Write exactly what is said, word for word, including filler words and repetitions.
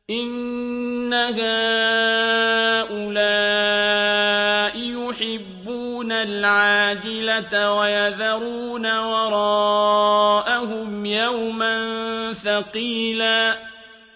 إِنَّ هَٰؤُلَاءِ يُحِبُّونَ الْعَاجِلَةَ وَيَذَرُونَ وَرَاءَهُمْ يَوْمًا ثَقِيلًا